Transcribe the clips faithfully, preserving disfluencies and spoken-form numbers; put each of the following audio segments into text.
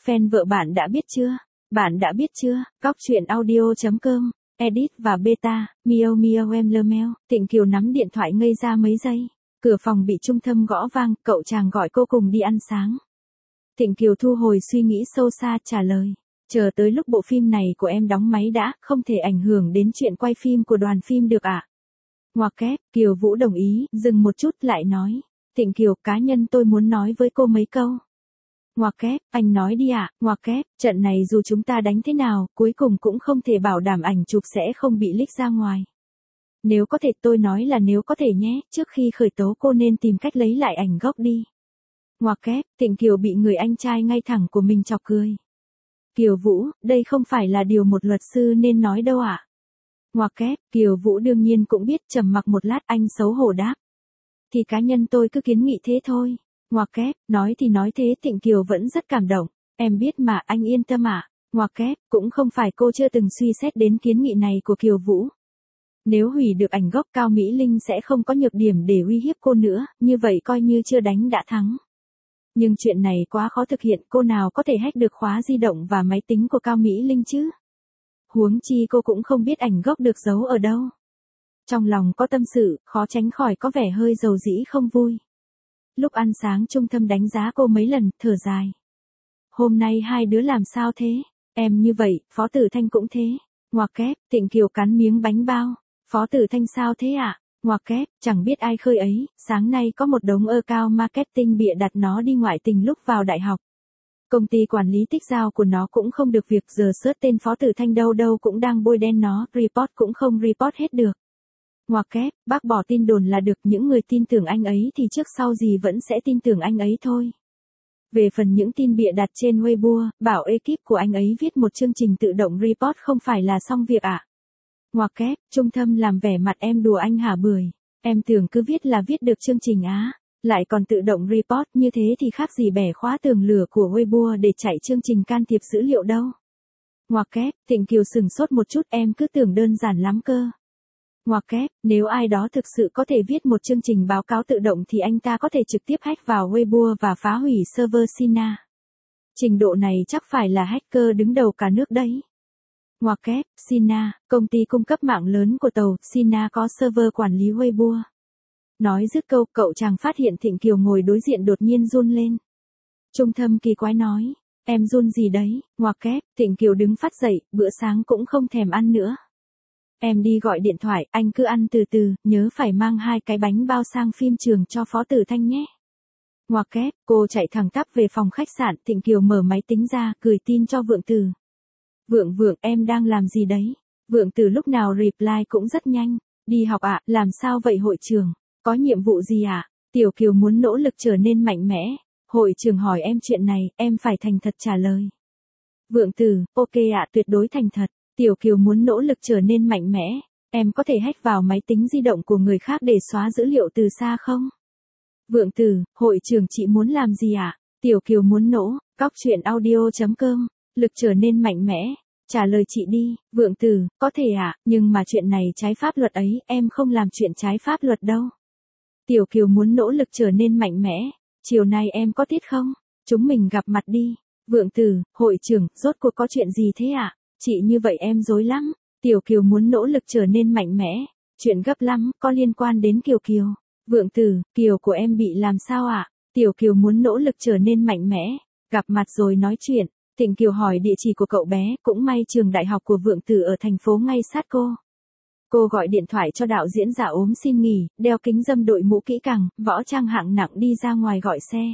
fan vợ bạn đã biết chưa? Bạn đã biết chưa? Cóc truyện audio chấm com, edit và beta, miao miao em lơ meo. Tịnh Kiều nắm điện thoại ngây ra mấy giây. Cửa phòng bị Trung Thâm gõ vang, cậu chàng gọi cô cùng đi ăn sáng. Tịnh Kiều thu hồi suy nghĩ sâu xa trả lời. Chờ tới lúc bộ phim này của em đóng máy đã, không thể ảnh hưởng đến chuyện quay phim của đoàn phim được ạ. À? Ngoặc kép, Kiều Vũ đồng ý, dừng một chút lại nói. Tịnh Kiều, cá nhân tôi muốn nói với cô mấy câu. Ngoặc kép, anh nói đi ạ. À? Ngoặc kép, trận này dù chúng ta đánh thế nào, cuối cùng cũng không thể bảo đảm ảnh chụp sẽ không bị leak ra ngoài. Nếu có thể, tôi nói là nếu có thể nhé, trước khi khởi tố cô nên tìm cách lấy lại ảnh gốc đi. Ngoặc kép, Tịnh Kiều bị người anh trai ngay thẳng của mình chọc cười. Kiều Vũ, đây không phải là điều một luật sư nên nói đâu ạ. À? Ngoặc kép, Kiều Vũ đương nhiên cũng biết, trầm mặc một lát anh xấu hổ đáp. Thì cá nhân tôi cứ kiến nghị thế thôi. Ngoặc kép, nói thì nói thế, Tịnh Kiều vẫn rất cảm động. Em biết mà, anh yên tâm ạ. À? Ngoặc kép, cũng không phải cô chưa từng suy xét đến kiến nghị này của Kiều Vũ. Nếu hủy được ảnh gốc, Cao Mỹ Linh sẽ không có nhược điểm để uy hiếp cô nữa, như vậy coi như chưa đánh đã thắng. Nhưng chuyện này quá khó thực hiện, cô nào có thể hack được khóa di động và máy tính của Cao Mỹ Linh chứ? Huống chi cô cũng không biết ảnh gốc được giấu ở đâu. Trong lòng có tâm sự, khó tránh khỏi có vẻ hơi dầu dĩ không vui. Lúc ăn sáng Trung Thâm đánh giá cô mấy lần, thở dài. Hôm nay hai đứa làm sao thế? Em như vậy, Phó Tử Thanh cũng thế. Ngoặc kép, Tịnh Kiều cắn miếng bánh bao. Phó Tử Thanh sao thế ạ? À? Ngoặc kép, chẳng biết ai khơi ấy, sáng nay có một đống ơ cao marketing bịa đặt nó đi ngoại tình lúc vào đại học. Công ty quản lý tích giao của nó cũng không được việc, giờ search tên Phó Tử Thanh đâu đâu cũng đang bôi đen nó, report cũng không report hết được. Ngoặc kép, bác bỏ tin đồn là được, những người tin tưởng anh ấy thì trước sau gì vẫn sẽ tin tưởng anh ấy thôi. Về phần những tin bịa đặt trên Weibo, bảo ekip của anh ấy viết một chương trình tự động report không phải là xong việc ạ. À? Ngoặc kép, Trung Thâm làm vẻ mặt em đùa anh hả bưởi. Em tưởng cứ viết là viết được chương trình á. Lại còn tự động report như thế thì khác gì bẻ khóa tường lửa của Weibo để chạy chương trình can thiệp dữ liệu đâu. Ngoặc kép, Tịnh Kiều sừng sốt một chút, em cứ tưởng đơn giản lắm cơ. Ngoặc kép, nếu ai đó thực sự có thể viết một chương trình báo cáo tự động thì anh ta có thể trực tiếp hack vào Weibo và phá hủy server Sina. Trình độ này chắc phải là hacker đứng đầu cả nước đấy. Ngoặc kép, Sina, công ty cung cấp mạng lớn của tàu, Sina có server quản lý Weibo. Nói dứt câu, cậu chàng phát hiện Tịnh Kiều ngồi đối diện đột nhiên run lên. Trung Thâm kỳ quái nói, em run gì đấy? Ngoặc kép, Tịnh Kiều đứng phát dậy, bữa sáng cũng không thèm ăn nữa. Em đi gọi điện thoại, anh cứ ăn từ từ, nhớ phải mang hai cái bánh bao sang phim trường cho Phó Tử Thanh nhé. Ngoặc kép, cô chạy thẳng tắp về phòng khách sạn, Tịnh Kiều mở máy tính ra, gửi tin cho Vượng Tử. Vượng Vượng, em đang làm gì đấy? Vượng Tử lúc nào reply cũng rất nhanh. Đi học ạ, à, làm sao vậy hội trưởng? Có nhiệm vụ gì ạ? À? Tiểu Kiều muốn nỗ lực trở nên mạnh mẽ. Hội trưởng hỏi em chuyện này, em phải thành thật trả lời. Vượng Tử, ok ạ, à, tuyệt đối thành thật. Tiểu Kiều muốn nỗ lực trở nên mạnh mẽ. Em có thể hack vào máy tính di động của người khác để xóa dữ liệu từ xa không? Vượng Tử, hội trưởng chị muốn làm gì ạ? À? Tiểu Kiều muốn nỗ, cóc truyện audio chấm com, lực trở nên mạnh mẽ. Trả lời chị đi, Vượng Tử, có thể ạ, à, nhưng mà chuyện này trái pháp luật ấy, em không làm chuyện trái pháp luật đâu. Tiểu Kiều muốn nỗ lực trở nên mạnh mẽ. Chiều nay em có tiết không? Chúng mình gặp mặt đi. Vượng Tử, hội trưởng, rốt cuộc có chuyện gì thế ạ? À? Chị như vậy em rối lắm. Tiểu Kiều muốn nỗ lực trở nên mạnh mẽ. Chuyện gấp lắm, có liên quan đến Kiều Kiều. Vượng Tử, Kiều của em bị làm sao ạ? À? Tiểu Kiều muốn nỗ lực trở nên mạnh mẽ. Gặp mặt rồi nói chuyện. Tịnh Kiều hỏi địa chỉ của cậu bé, cũng may trường đại học của Vượng Tử ở thành phố ngay sát cô. Cô gọi điện thoại cho đạo diễn giả ốm xin nghỉ, đeo kính râm đội mũ kỹ càng, võ trang hạng nặng đi ra ngoài gọi xe.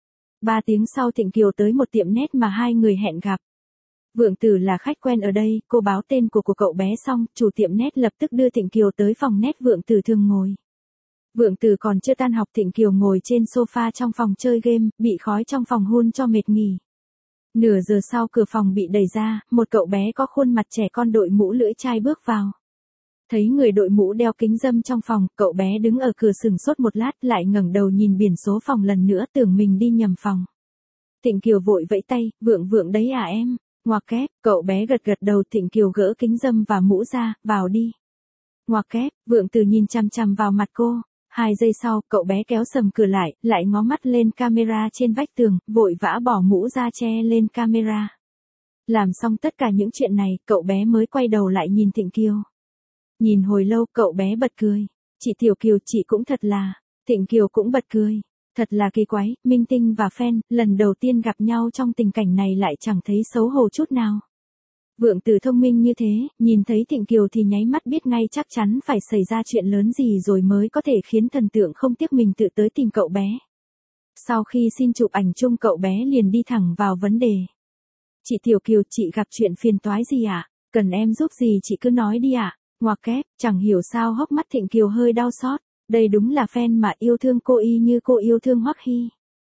Ba tiếng sau Tịnh Kiều tới một tiệm nét mà hai người hẹn gặp. Vượng Tử là khách quen ở đây, cô báo tên của của cậu bé xong, chủ tiệm nét lập tức đưa Tịnh Kiều tới phòng nét Vượng Tử thường ngồi. Vượng Tử còn chưa tan học, Tịnh Kiều ngồi trên sofa trong phòng chơi game, bị khói trong phòng hun cho mệt nghỉ. Nửa giờ sau cửa phòng bị đẩy ra, một cậu bé có khuôn mặt trẻ con đội mũ lưỡi chai bước vào. Thấy người đội mũ đeo kính râm trong phòng, cậu bé đứng ở cửa sừng sốt một lát lại ngẩng đầu nhìn biển số phòng lần nữa tưởng mình đi nhầm phòng. Tịnh Kiều vội vẫy tay, Vượng Vượng đấy à em? Ngoặc kép, cậu bé gật gật đầu. Tịnh Kiều gỡ kính râm và mũ ra, vào đi. Ngoặc kép, Vượng Tử nhìn chằm chằm vào mặt cô, Hai giây sau, cậu bé kéo sầm cửa lại, lại ngó mắt lên camera trên vách tường, vội vã bỏ mũ ra che lên camera. Làm xong tất cả những chuyện này, cậu bé mới quay đầu lại nhìn Thịnh Kiều. Nhìn hồi lâu, cậu bé bật cười. Chị Tiểu Kiều, chị cũng thật là. Thịnh Kiều cũng bật cười. Thật là kỳ quái, minh tinh và fan, lần đầu tiên gặp nhau trong tình cảnh này lại chẳng thấy xấu hổ chút nào. Vượng Tử thông minh như thế, nhìn thấy Thịnh Kiều thì nháy mắt biết ngay chắc chắn phải xảy ra chuyện lớn gì rồi mới có thể khiến thần tượng không tiếc mình tự tới tìm cậu bé. Sau khi xin chụp ảnh chung, cậu bé liền đi thẳng vào vấn đề. Chị Tiểu Kiều, chị gặp chuyện phiền toái gì ạ? À? Cần em giúp gì chị cứ nói đi ạ. À? Ngoặc kép, chẳng hiểu sao hốc mắt Thịnh Kiều hơi đau xót. Đây đúng là fan mà yêu thương cô y như cô yêu thương Hoắc Hy.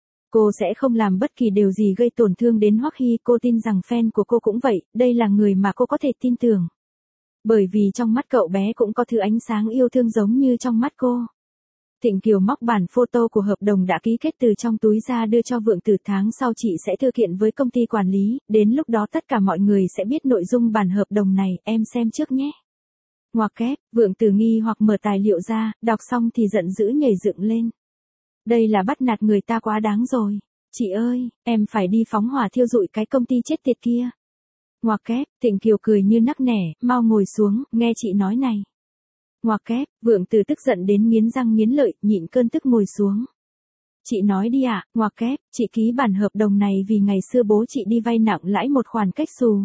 Cô sẽ không làm bất kỳ điều gì gây tổn thương đến Hoắc Hy, cô tin rằng fan của cô cũng vậy, đây là người mà cô có thể tin tưởng. Bởi vì trong mắt cậu bé cũng có thứ ánh sáng yêu thương giống như trong mắt cô. Thịnh Kiều móc bản photo của hợp đồng đã ký kết từ trong túi ra đưa cho Vượng Tử, tháng sau chị sẽ thư kiện với công ty quản lý, đến lúc đó tất cả mọi người sẽ biết nội dung bản hợp đồng này, em xem trước nhé. Ngoặc kép, Vượng Tử nghi hoặc mở tài liệu ra, đọc xong thì giận dữ nhảy dựng lên. Đây là bắt nạt người ta quá đáng rồi. Chị ơi, em phải đi phóng hỏa thiêu rụi cái công ty chết tiệt kia. Ngoặc kép, Thịnh Kiều cười như nắc nẻ, mau ngồi xuống, nghe chị nói này. Ngoặc kép, Vượng Tử tức giận đến nghiến răng nghiến lợi, nhịn cơn tức ngồi xuống. Chị nói đi ạ. À? Ngoặc kép, chị ký bản hợp đồng này vì ngày xưa bố chị đi vay nặng lãi một khoản cách xù.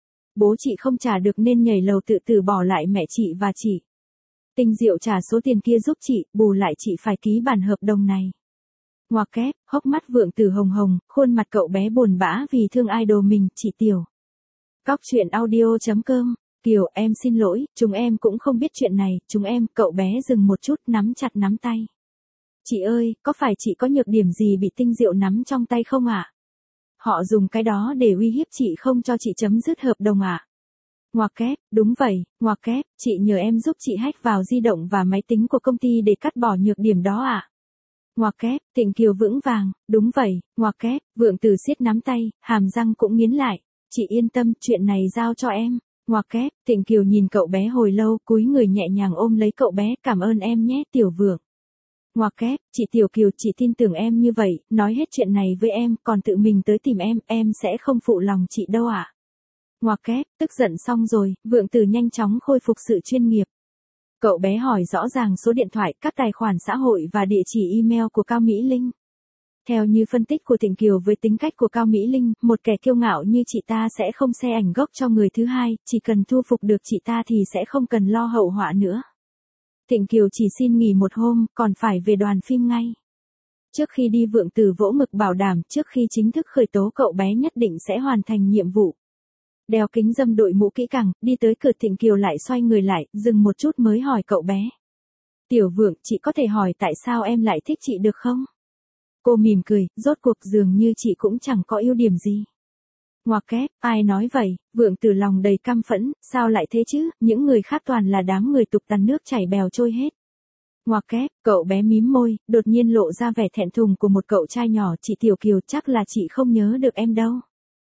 Bố chị không trả được nên nhảy lầu tự tử bỏ lại mẹ chị và chị. Tinh Diệu trả số tiền kia giúp chị, bù lại chị phải ký bản hợp đồng này. Ngoặc kép, hốc mắt Vượng Tử hồng hồng, khuôn mặt cậu bé buồn bã vì thương idol mình, chị Tiểu. Cóc truyện audio chấm com. Kiều, em xin lỗi, chúng em cũng không biết chuyện này, chúng em, cậu bé dừng một chút, nắm chặt nắm tay. Chị ơi, có phải chị có nhược điểm gì bị Tinh Diệu nắm trong tay không ạ? À? Họ dùng cái đó để uy hiếp chị không cho chị chấm dứt hợp đồng ạ? À? Ngoặc kép, đúng vậy, ngoặc kép, chị nhờ em giúp chị hack vào di động và máy tính của công ty để cắt bỏ nhược điểm đó ạ. À? Ngoặc kép, Thịnh Kiều vững vàng, đúng vậy, ngoặc kép, Vượng Tử siết nắm tay, hàm răng cũng nghiến lại. Chị yên tâm, chuyện này giao cho em. Ngoặc kép, Thịnh Kiều nhìn cậu bé hồi lâu, cúi người nhẹ nhàng ôm lấy cậu bé, cảm ơn em nhé Tiểu Vượng. Ngoặc kép, chị Tiểu Kiều, chị tin tưởng em như vậy, nói hết chuyện này với em, còn tự mình tới tìm em, em sẽ không phụ lòng chị đâu ạ. À? Ngoặc kép, tức giận xong rồi, Vượng Tử nhanh chóng khôi phục sự chuyên nghiệp. Cậu bé hỏi rõ ràng số điện thoại, các tài khoản xã hội và địa chỉ email của Cao Mỹ Linh. Theo như phân tích của Thịnh Kiều với tính cách của Cao Mỹ Linh, một kẻ kiêu ngạo như chị ta sẽ không share ảnh gốc cho người thứ hai, chỉ cần thu phục được chị ta thì sẽ không cần lo hậu họa nữa. Thịnh Kiều chỉ xin nghỉ một hôm, còn phải về đoàn phim ngay. Trước khi đi, Vượng Tử vỗ ngực bảo đảm trước khi chính thức khởi tố cậu bé nhất định sẽ hoàn thành nhiệm vụ. Đeo kính râm, đội mũ kỹ càng, đi tới cửa, Thịnh Kiều lại xoay người lại, dừng một chút mới hỏi cậu bé. Tiểu Vượng, chị có thể hỏi tại sao em lại thích chị được không? Cô mỉm cười, rốt cuộc dường như chị cũng chẳng có ưu điểm gì. Ngoặc kép, ai nói vậy? Vượng Tử lòng đầy căm phẫn, sao lại thế chứ, những người khác toàn là đám người tục tằn, nước chảy bèo trôi hết. Ngoặc kép, cậu bé mím môi, đột nhiên lộ ra vẻ thẹn thùng của một cậu trai nhỏ, chị Tiểu Kiều, chắc là chị không nhớ được em đâu.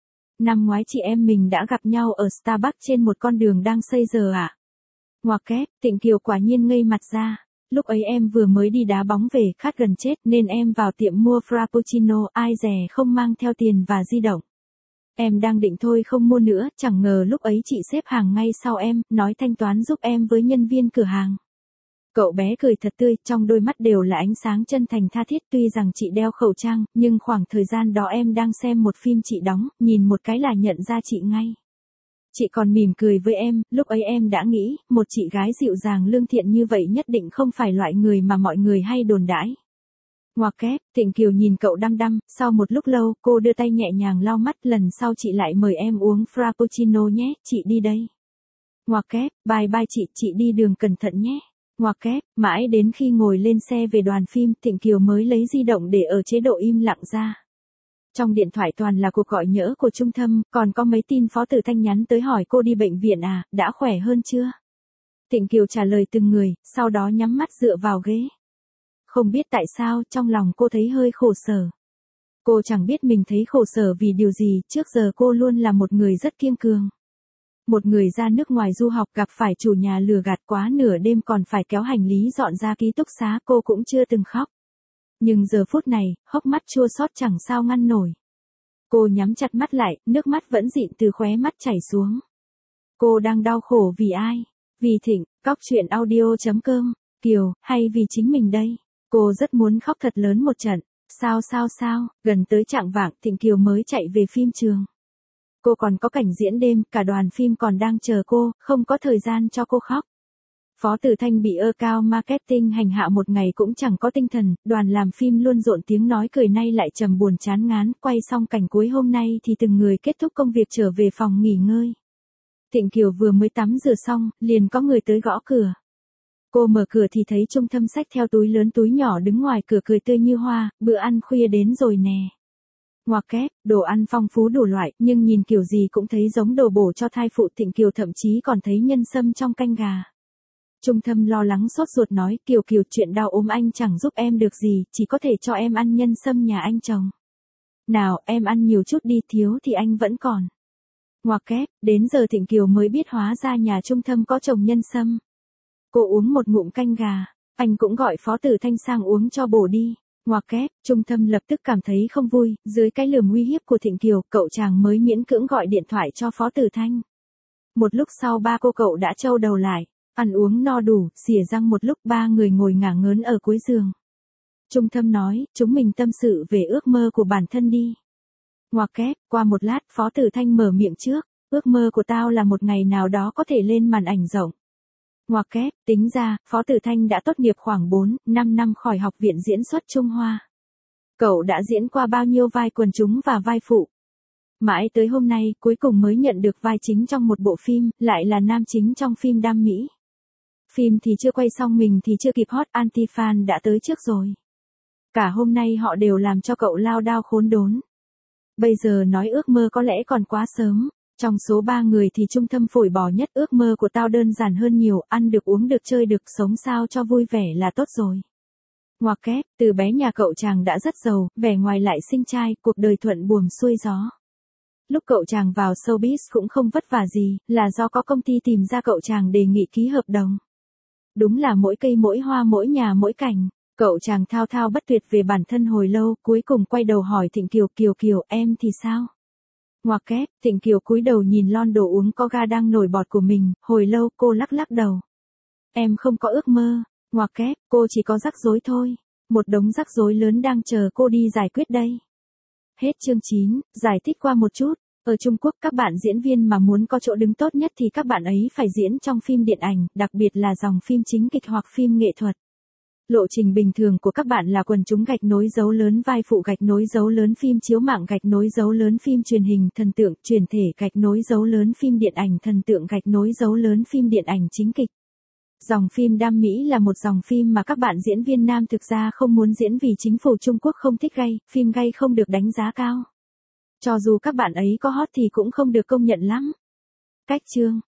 Năm ngoái chị em mình đã gặp nhau ở Starbucks trên một con đường đang xây giờ ạ. À? Ngoặc kép, Thịnh Kiều quả nhiên ngây mặt ra. Lúc ấy em vừa mới đi đá bóng về, khát gần chết nên em vào tiệm mua Frappuccino, ai dè không mang theo tiền và di động. Em đang định thôi không mua nữa, chẳng ngờ lúc ấy chị xếp hàng ngay sau em, nói thanh toán giúp em với nhân viên cửa hàng. Cậu bé cười thật tươi, trong đôi mắt đều là ánh sáng chân thành tha thiết, tuy rằng chị đeo khẩu trang, nhưng khoảng thời gian đó em đang xem một phim chị đóng, nhìn một cái là nhận ra chị ngay. Chị còn mỉm cười với em, lúc ấy em đã nghĩ, một chị gái dịu dàng lương thiện như vậy nhất định không phải loại người mà mọi người hay đồn đãi. Ngoặc kép, Thịnh Kiều nhìn cậu đăm đăm, sau một lúc lâu, cô đưa tay nhẹ nhàng lau mắt, lần sau chị lại mời em uống Frappuccino nhé, chị đi đây. Ngoặc kép, bye bye chị, chị đi đường cẩn thận nhé. Ngoặc kép, mãi đến khi ngồi lên xe về đoàn phim, Thịnh Kiều mới lấy di động để ở chế độ im lặng ra. Trong điện thoại toàn là cuộc gọi nhỡ của Trung Thâm, còn có mấy tin Phó Tử Thanh nhắn tới hỏi cô đi bệnh viện à, đã khỏe hơn chưa? Thịnh Kiều trả lời từng người, sau đó nhắm mắt dựa vào ghế. Không biết tại sao, trong lòng cô thấy hơi khổ sở. Cô chẳng biết mình thấy khổ sở vì điều gì, trước giờ cô luôn là một người rất kiên cường. Một người ra nước ngoài du học gặp phải chủ nhà lừa gạt quá nửa đêm còn phải kéo hành lý dọn ra ký túc xá, cô cũng chưa từng khóc. Nhưng giờ phút này, hốc mắt chua xót chẳng sao ngăn nổi. Cô nhắm chặt mắt lại, nước mắt vẫn dịn từ khóe mắt chảy xuống. Cô đang đau khổ vì ai? Vì Thịnh, cóc truyện audio chấm com, Kiều, hay vì chính mình đây? Cô rất muốn khóc thật lớn một trận. Sao sao sao, gần tới chạng vạng Thịnh Kiều mới chạy về phim trường. Cô còn có cảnh diễn đêm, cả đoàn phim còn đang chờ cô, không có thời gian cho cô khóc. Phó Tử Thanh bị ơ cao marketing hành hạ một ngày cũng chẳng có tinh thần, đoàn làm phim luôn rộn tiếng nói cười nay lại trầm buồn chán ngán, quay xong cảnh cuối hôm nay thì từng người kết thúc công việc trở về phòng nghỉ ngơi. Thịnh Kiều vừa mới tắm rửa xong, liền có người tới gõ cửa. Cô mở cửa thì thấy Trung Thâm xách theo túi lớn túi nhỏ đứng ngoài cửa cười tươi như hoa, bữa ăn khuya đến rồi nè. Ngoặc kép, đồ ăn phong phú đủ loại, nhưng nhìn kiểu gì cũng thấy giống đồ bổ cho thai phụ. Thịnh Kiều thậm chí còn thấy nhân sâm trong canh gà. Trung Thâm lo lắng sốt ruột nói, Kiều Kiều chuyện đau ốm anh chẳng giúp em được gì, chỉ có thể cho em ăn nhân sâm nhà anh trồng. Nào, em ăn nhiều chút đi, thiếu thì anh vẫn còn. Ngoặc kép, đến giờ Thịnh Kiều mới biết hóa ra nhà Trung Thâm có trồng nhân sâm. Cô uống một ngụm canh gà, anh cũng gọi Phó Tử Thanh sang uống cho bổ đi. Ngoặc kép, Trung Thâm lập tức cảm thấy không vui, dưới cái lườm uy hiếp của Thịnh Kiều, cậu chàng mới miễn cưỡng gọi điện thoại cho Phó Tử Thanh. Một lúc sau ba cô cậu đã trâu đầu lại, ăn uống no đủ, xỉa răng một lúc ba người ngồi ngả ngớn ở cuối giường. Trung Thâm nói, chúng mình tâm sự về ước mơ của bản thân đi. Ngoặc kép, qua một lát Phó Tử Thanh mở miệng trước, ước mơ của tao là một ngày nào đó có thể lên màn ảnh rộng. Ngoặc kép, tính ra, Phó Tử Thanh đã tốt nghiệp khoảng bốn, năm năm khỏi học viện diễn xuất Trung Hoa. Cậu đã diễn qua bao nhiêu vai quần chúng và vai phụ. Mãi tới hôm nay, cuối cùng mới nhận được vai chính trong một bộ phim, lại là nam chính trong phim Đam Mỹ. Phim thì chưa quay xong mình thì chưa kịp hot, anti-fan đã tới trước rồi. Cả hôm nay họ đều làm cho cậu lao đao khốn đốn. Bây giờ nói ước mơ có lẽ còn quá sớm. Trong số ba người thì Trung Thâm phổi bò nhất, ước mơ của tao đơn giản hơn nhiều, ăn được uống được chơi được sống sao cho vui vẻ là tốt rồi. Ngoặc kép, từ bé nhà cậu chàng đã rất giàu, vẻ ngoài lại xinh trai, cuộc đời thuận buồm xuôi gió. Lúc cậu chàng vào showbiz cũng không vất vả gì, là do có công ty tìm ra cậu chàng đề nghị ký hợp đồng. Đúng là mỗi cây mỗi hoa mỗi nhà mỗi cảnh. Cậu chàng thao thao bất tuyệt về bản thân hồi lâu, cuối cùng quay đầu hỏi Thịnh Kiều, Kiều Kiều, em thì sao? Ngoặc kép, Thịnh Kiều cúi đầu nhìn lon đồ uống có ga đang nổi bọt của mình, hồi lâu cô lắc lắc đầu. Em không có ước mơ. Ngoặc kép, cô chỉ có rắc rối thôi. Một đống rắc rối lớn đang chờ cô đi giải quyết đây. Hết chương chín, giải thích qua một chút. Ở Trung Quốc các bạn diễn viên mà muốn có chỗ đứng tốt nhất thì các bạn ấy phải diễn trong phim điện ảnh, đặc biệt là dòng phim chính kịch hoặc phim nghệ thuật. Lộ trình bình thường của các bạn là quần chúng gạch nối dấu lớn vai phụ gạch nối dấu lớn phim chiếu mạng gạch nối dấu lớn phim truyền hình thần tượng truyền thể gạch nối dấu lớn phim điện ảnh thần tượng gạch nối dấu lớn phim điện ảnh chính kịch. Dòng phim Đam Mỹ là một dòng phim mà các bạn diễn viên nam thực ra không muốn diễn vì chính phủ Trung Quốc không thích gay, phim gay không được đánh giá cao. Cho dù các bạn ấy có hot thì cũng không được công nhận lắm. Cách chương